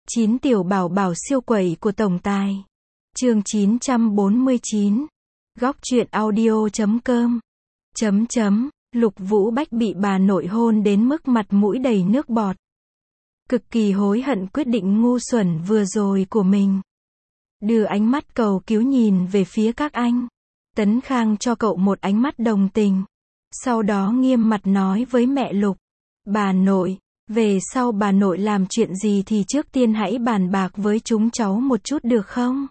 9 tiểu bảo bảo siêu quẩy của tổng tài. Chương 949. Góc truyện audio.com. Lục Vũ Bách bị bà nội hôn đến mức mặt mũi đầy nước bọt. Cực kỳ hối hận quyết định ngu xuẩn vừa rồi của mình. Đưa ánh mắt cầu cứu nhìn về phía các anh. Tấn Khang cho cậu một ánh mắt đồng tình. Sau đó nghiêm mặt nói với mẹ Lục. Bà nội, về sau bà nội làm chuyện gì thì trước tiên hãy bàn bạc với chúng cháu một chút được không?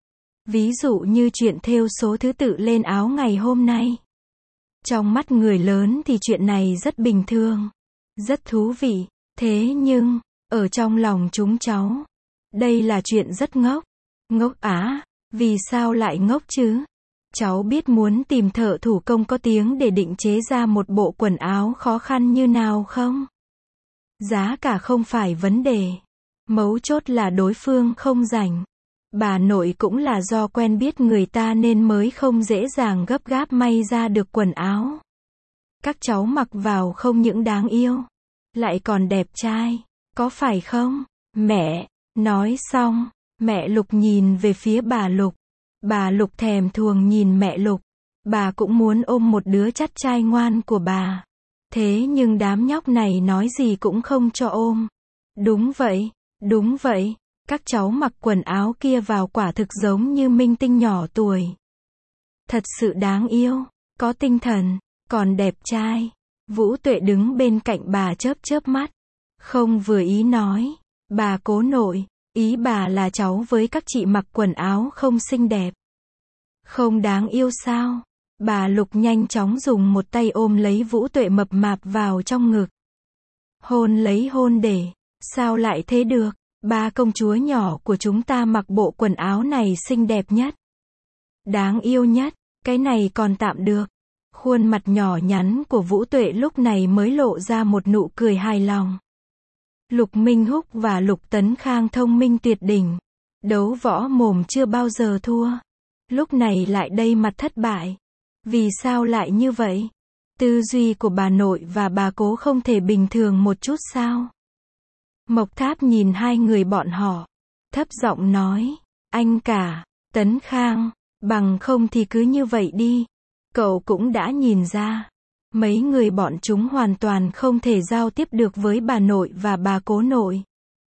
Ví dụ như chuyện thêu số thứ tự lên áo ngày hôm nay. Trong mắt người lớn thì chuyện này rất bình thường, rất thú vị. Thế nhưng, ở trong lòng chúng cháu, đây là chuyện rất ngốc. Ngốc á? Vì sao lại ngốc chứ? Cháu biết muốn tìm thợ thủ công có tiếng để định chế ra một bộ quần áo khó khăn như nào không? Giá cả không phải vấn đề. Mấu chốt là đối phương không rảnh. Bà nội cũng là do quen biết người ta nên mới không dễ dàng gấp gáp may ra được quần áo. Các cháu mặc vào không những đáng yêu, lại còn đẹp trai, có phải không? Mẹ, nói xong, mẹ Lục nhìn về phía bà Lục. Bà Lục thèm thuồng nhìn mẹ Lục. Bà cũng muốn ôm một đứa chắt trai ngoan của bà. Thế nhưng đám nhóc này nói gì cũng không cho ôm. Đúng vậy. Các cháu mặc quần áo kia vào quả thực giống như minh tinh nhỏ tuổi. Thật sự đáng yêu, có tinh thần, còn đẹp trai. Vũ Tuệ đứng bên cạnh bà chớp chớp mắt. Không vừa ý nói. Bà cố nội, ý bà là cháu với các chị mặc quần áo không xinh đẹp. Không đáng yêu sao? Bà Lục nhanh chóng dùng một tay ôm lấy Vũ Tuệ mập mạp vào trong ngực. Hôn lấy hôn để. Sao lại thế được? Ba công chúa nhỏ của chúng ta mặc bộ quần áo này xinh đẹp nhất, đáng yêu nhất, cái này còn tạm được. Khuôn mặt nhỏ nhắn của Vũ Tuệ lúc này mới lộ ra một nụ cười hài lòng. Lục Minh Húc và Lục Tấn Khang thông minh tuyệt đỉnh. Đấu võ mồm chưa bao giờ thua. Lúc này lại đây mặt thất bại. Vì sao lại như vậy? Tư duy của bà nội và bà cố không thể bình thường một chút sao? Mộc Tháp nhìn hai người bọn họ, thấp giọng nói, anh cả, Tấn Khang, bằng không thì cứ như vậy đi. Cậu cũng đã nhìn ra, mấy người bọn chúng hoàn toàn không thể giao tiếp được với bà nội và bà cố nội.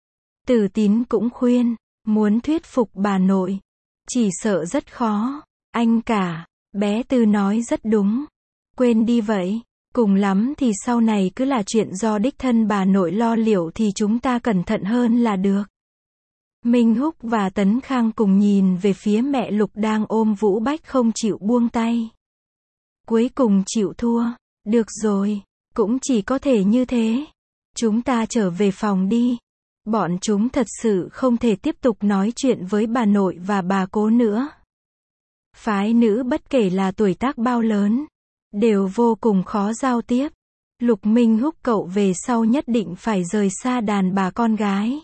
Tử Tín cũng khuyên, muốn thuyết phục bà nội, chỉ sợ rất khó. Anh cả, bé Tư nói rất đúng, quên đi vậy. Cùng lắm thì sau này cứ là chuyện do đích thân bà nội lo liệu thì chúng ta cẩn thận hơn là được. Minh Húc và Tấn Khang cùng nhìn về phía mẹ Lục đang ôm Vũ Bách không chịu buông tay. Cuối cùng chịu thua. Được rồi, cũng chỉ có thể như thế. Chúng ta trở về phòng đi. Bọn chúng thật sự không thể tiếp tục nói chuyện với bà nội và bà cố nữa. Phái nữ bất kể là tuổi tác bao lớn, đều vô cùng khó giao tiếp. Lục Minh Húc cậu về sau nhất định phải rời xa đàn bà con gái.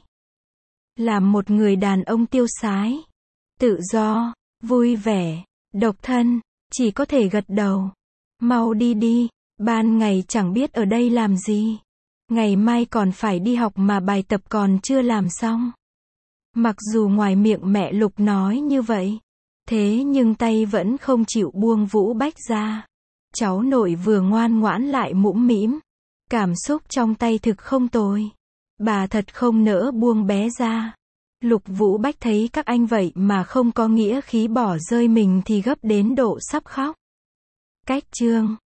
Làm một người đàn ông tiêu sái, tự do, vui vẻ, độc thân, chỉ có thể gật đầu. Mau đi đi, ban ngày chẳng biết ở đây làm gì. Ngày mai còn phải đi học mà bài tập còn chưa làm xong. Mặc dù ngoài miệng mẹ Lục nói như vậy, thế nhưng tay vẫn không chịu buông Vũ Bách ra. Cháu nội vừa ngoan ngoãn lại mũm mĩm. Cảm xúc trong tay thực không tồi. Bà thật không nỡ buông bé ra. Lục Vũ Bách thấy các anh vậy mà không có nghĩa khí bỏ rơi mình thì gấp đến độ sắp khóc. Cách chương